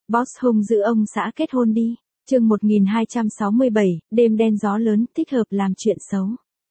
Boss hung dữ ông xã kết hôn đi. Chương 1267, đêm đen gió lớn, thích hợp làm chuyện xấu.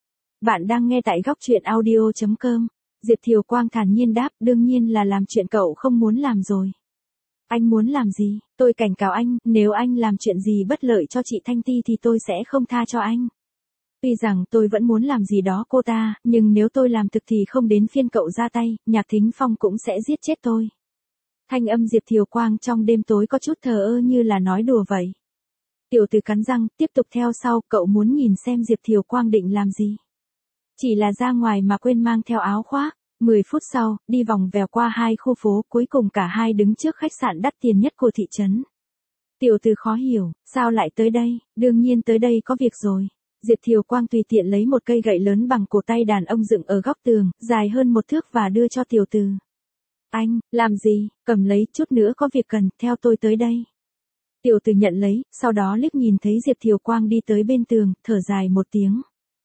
Bạn đang nghe tại góc truyện audio.com. Diệp Thiều Quang thản nhiên đáp, đương nhiên là làm chuyện cậu không muốn làm rồi. Anh muốn làm gì? Tôi cảnh cáo anh, nếu anh làm chuyện gì bất lợi cho chị Thanh Ti thì tôi sẽ không tha cho anh. Tuy rằng tôi vẫn muốn làm gì đó cô ta, nhưng nếu tôi làm thực thì không đến phiên cậu ra tay, Nhạc Thính Phong cũng sẽ giết chết tôi. Thanh âm Diệp Thiều Quang trong đêm tối có chút thờ ơ như là nói đùa vậy. Tiểu Từ cắn răng, tiếp tục theo sau, cậu muốn nhìn xem Diệp Thiều Quang định làm gì. Chỉ là ra ngoài mà quên mang theo áo khoác. 10 phút sau, đi vòng vèo qua hai khu phố, cuối cùng cả hai đứng trước khách sạn đắt tiền nhất của thị trấn. Tiểu Từ khó hiểu, sao lại tới đây? Đương nhiên tới đây có việc rồi. Diệp Thiều Quang tùy tiện lấy một cây gậy lớn bằng cổ tay đàn ông dựng ở góc tường, dài hơn 1 thước và đưa cho Tiểu Từ. Anh, làm gì? Cầm lấy, chút nữa có việc cần, theo tôi tới đây. Tiểu Từ nhận lấy, sau đó liếc nhìn thấy Diệp Thiều Quang đi tới bên tường, thở dài một tiếng.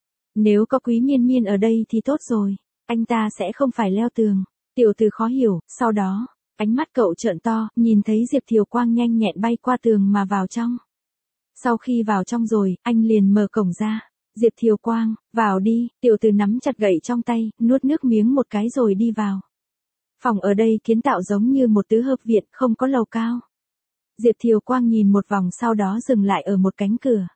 Nếu có Quý Miên Miên ở đây thì tốt rồi, anh ta sẽ không phải leo tường. Tiểu Từ khó hiểu, sau đó, ánh mắt cậu trợn to, nhìn thấy Diệp Thiều Quang nhanh nhẹn bay qua tường mà vào trong. Sau khi vào trong rồi, anh liền mở cổng ra. Diệp Thiều Quang, vào đi. Tiểu Từ nắm chặt gậy trong tay, nuốt nước miếng một cái rồi đi vào. Phòng ở đây kiến tạo giống như một tứ hợp viện, không có lầu cao. Diệp Thiều Quang nhìn một vòng sau đó dừng lại ở một cánh cửa.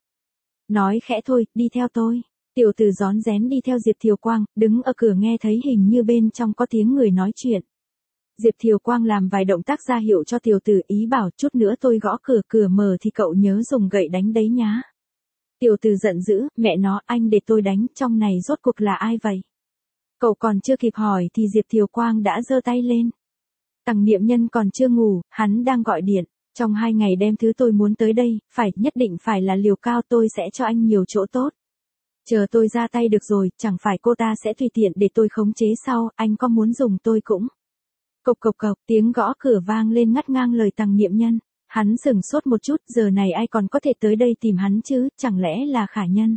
Nói khẽ thôi, đi theo tôi. Tiểu Từ rón rén đi theo Diệp Thiều Quang, đứng ở cửa nghe thấy hình như bên trong có tiếng người nói chuyện. Diệp Thiều Quang làm vài động tác ra hiệu cho Tiểu Từ, ý bảo chút nữa tôi gõ cửa, cửa mở thì cậu nhớ dùng gậy đánh đấy nhá. Tiểu Từ giận dữ, mẹ nó, anh để tôi đánh, trong này rốt cuộc là ai vậy? Cậu còn chưa kịp hỏi thì Diệp Thiều Quang đã giơ tay lên. Tằng Niệm Nhân còn chưa ngủ, hắn đang gọi điện. Trong 2 ngày đem thứ tôi muốn tới đây, nhất định phải là liều cao, tôi sẽ cho anh nhiều chỗ tốt. Chờ tôi ra tay được rồi, chẳng phải cô ta sẽ tùy tiện để tôi khống chế sau, anh có muốn dùng tôi cũng. Cộc cộc cộc, tiếng gõ cửa vang lên ngắt ngang lời Tằng Niệm Nhân. Hắn sửng sốt một chút, giờ này ai còn có thể tới đây tìm hắn chứ, chẳng lẽ là Khả Nhân.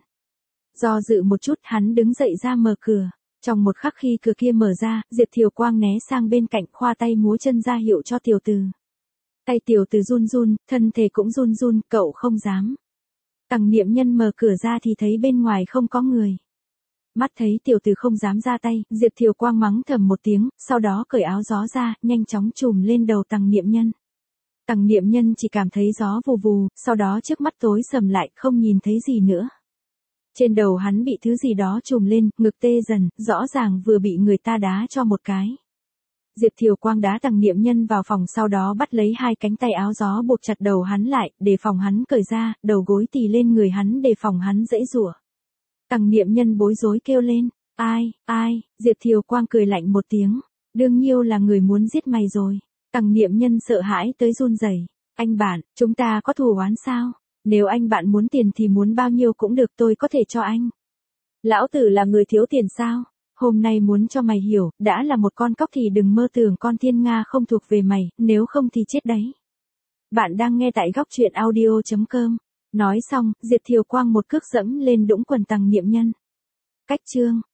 Do dự một chút, hắn đứng dậy ra mở cửa. Trong một khắc khi cửa kia mở ra, Diệp Thiều Quang né sang bên cạnh, khoa tay múa chân ra hiệu cho Tiểu Từ. Tay Tiểu Từ run run, thân thể cũng run run, cậu không dám. Tằng Niệm Nhân mở cửa ra thì thấy bên ngoài không có người. Mắt thấy Tiểu Từ không dám ra tay, Diệp Thiều Quang mắng thầm một tiếng, sau đó cởi áo gió ra, nhanh chóng trùm lên đầu Tằng Niệm Nhân. Tằng Niệm Nhân chỉ cảm thấy gió vù vù, sau đó trước mắt tối sầm lại, không nhìn thấy gì nữa. Trên đầu hắn bị thứ gì đó trùm lên, ngực tê dần, rõ ràng vừa bị người ta đá cho một cái. Diệp Thiều Quang đá Tằng Niệm Nhân vào phòng, sau đó bắt lấy 2 cánh tay áo gió buộc chặt đầu hắn lại, để phòng hắn cởi ra, đầu gối tì lên người hắn để phòng hắn giãy giụa. Tằng Niệm Nhân bối rối kêu lên, ai, Diệp Thiều Quang cười lạnh một tiếng, đương nhiêu là người muốn giết mày rồi. Tằng Niệm Nhân sợ hãi tới run rẩy, anh bạn, chúng ta có thù oán sao? Nếu anh bạn muốn tiền thì muốn bao nhiêu cũng được, tôi có thể cho anh. Lão tử là người thiếu tiền sao? Hôm nay muốn cho mày hiểu, đã là một con cóc thì đừng mơ tưởng con thiên nga không thuộc về mày, nếu không thì chết đấy. Bạn đang nghe tại góc truyện audio.com. Nói xong, Diệp Thiều Quang một cước dẫm lên đũng quần Tằng Niệm Nhân. Cách chương.